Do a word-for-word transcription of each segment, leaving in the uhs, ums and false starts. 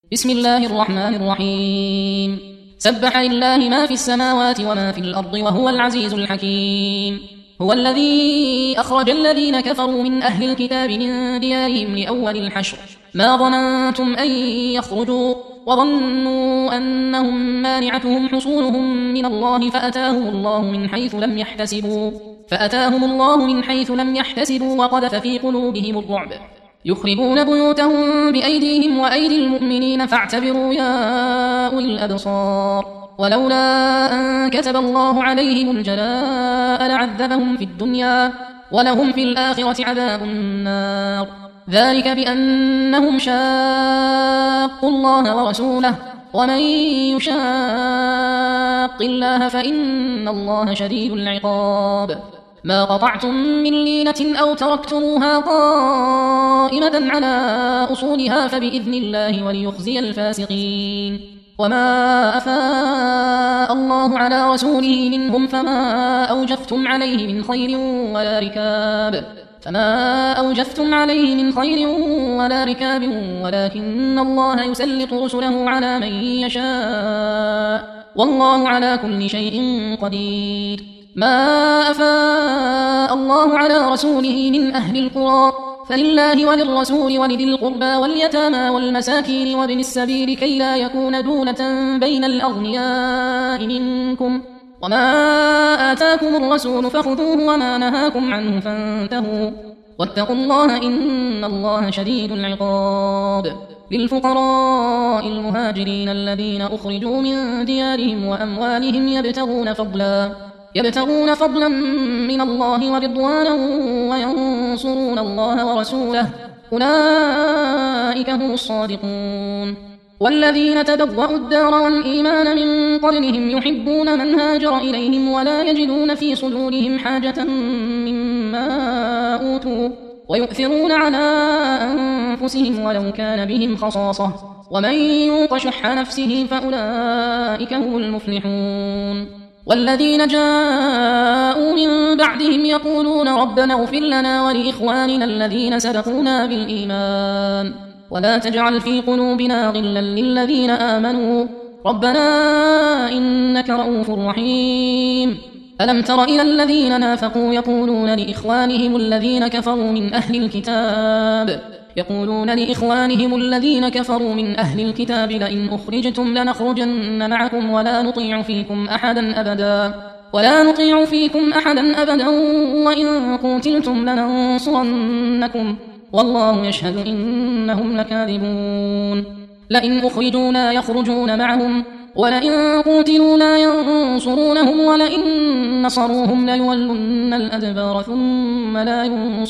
بسم الله الرحمن الرحيم. سبح لله ما في السماوات وما في الأرض وهو العزيز الحكيم. هو الذي أخرج الذين كفروا من أهل الكتاب من ديارهم لأول الحشر ما ظننتم أن يخرجوا وظنوا أنهم مانعتهم حصونهم من الله فأتاهم الله من حيث لم يحتسبوا فأتاهم الله من حيث لم يحتسبوا وقذف في قلوبهم الرعب يخربون بيوتهم بأيديهم وأيدي المؤمنين فاعتبروا يا أولي الأبصار. ولولا أن كتب الله عليهم الجلاء لعذبهم في الدنيا ولهم في الآخرة عذاب النار ذلك بأنهم شاقوا الله ورسوله ومن يشاق الله فإن الله شديد العقاب. ما قطعتم من لينة أو تركتموها قائمة على أصولها فبإذن الله وليخزي الفاسقين. وما أفاء الله على رسوله منهم فما أوجفتم عليه من خير ولا ركاب فما أوجفتم عليه من خير ولا ركاب ولكن الله يسلط رسله على من يشاء والله على كل شيء قدير. ما أفاء الله على رسوله من أهل القرى فلله وللرسول ولذي القربى واليتامى والمساكين وابن السبيل كي لا يكون دولة بين الأغنياء منكم وما آتاكم الرسول فخذوه وما نهاكم عنه فانتهوا واتقوا الله إن الله شديد العقاب. للفقراء المهاجرين الذين أخرجوا من ديارهم وأموالهم يبتغون فضلا يبتغون فضلا من الله ورضوانا وينصرون الله ورسوله أولئك هم الصادقون. والذين تبوأوا الدار والإيمان من قبلهم يحبون من هاجر إليهم ولا يجدون في صدورهم حاجة مما أوتوا ويؤثرون على أنفسهم ولو كان بهم خصاصة ومن يوق شح نفسه فأولئك هم المفلحون. والذين جاءوا من بعدهم يقولون ربنا اغفر لنا ولإخواننا الذين سبقونا بالإيمان ولا تجعل في قلوبنا غلا للذين آمنوا ربنا إنك رؤوف رحيم. ألم تر إلى الذين نافقوا يقولون لإخوانهم الذين كفروا من أهل الكتاب يقولون لإخوانهم الذين كفروا من أهل الكتاب لئن أخرجتم لنخرجن معكم ولا نطيع فيكم أحدا أبدا ولا نطيع فيكم أحدا أبدا وإن قتلتم لننصرنكم والله يشهد إنهم لكاذبون. لئن أخرجوا لا يخرجون معهم ولئن قتلوا لا ينصرونهم ولئن نصروهم ليولن الأدبار ثم لا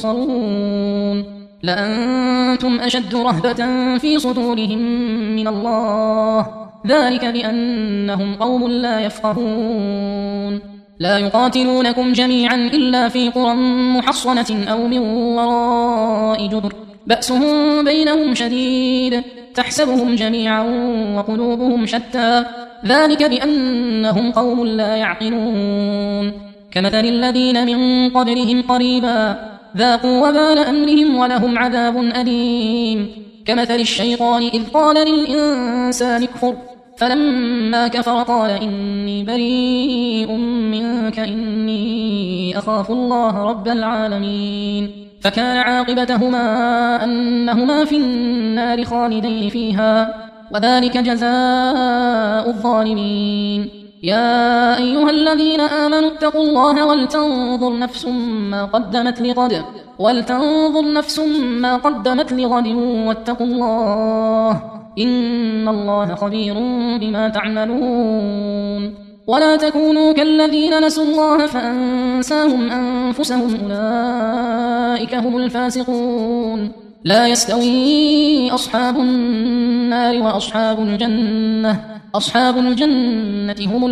ينصرون لأنتم أشد رهبة في صدورهم من الله ذلك بأنهم قوم لا يفقهون. لا يقاتلونكم جميعا إلا في قرى محصنة أو من وراء جدر بأسهم بينهم شديد تحسبهم جميعا وقلوبهم شتى ذلك بأنهم قوم لا يعقلون. كمثل الذين من قبلهم قريبا ذاقوا وبال أمرهم ولهم عذاب أليم. كمثل الشيطان إذ قال للإنسان اكفر فلما كفر قال إني بريء منك إني أخاف الله رب العالمين فكان عاقبتهما أنهما في النار خالدين فيها وذلك جزاء الظالمين. يا أيها الذين آمنوا اتقوا الله ولتنظر نفس ما قدمت لغد ولتنظر نفس ما قدمت لغد واتقوا الله إن الله خبير بما تعملون. ولا تكونوا كالذين نسوا الله فأنساهم أنفسهم أولئك هم الفاسقون. لا يستوي أصحاب النار وأصحاب الجنة أصحاب الجنة هم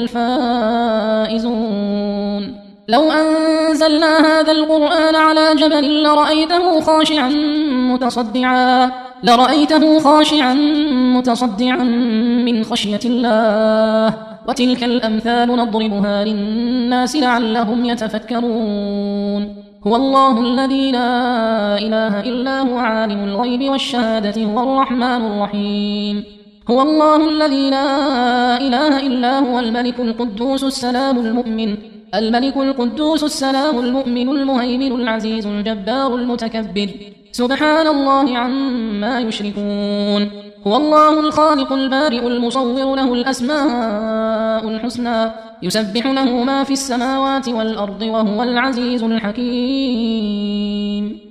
الفائزون. لو أنزلنا هذا القرآن على جبل لرأيته خاشعا متصدعا لرأيته خاشعا متصدعا من خشية الله وتلك الأمثال نضربها للناس لعلهم يتفكرون. هو الله الذي لا إله إلا هو عالم الغيب والشهادة هو الرحمن الرحيم. هو الله الذي لا إله إلا هو الملك القدوس السلام المؤمن الملك القدوس السلام المؤمن المهيمن العزيز الجبار المتكبر سبحان الله عما يشركون هو الله الخالق البارئ المصور له الأسماء الحسنى يسبح له ما في السماوات والأرض وهو العزيز الحكيم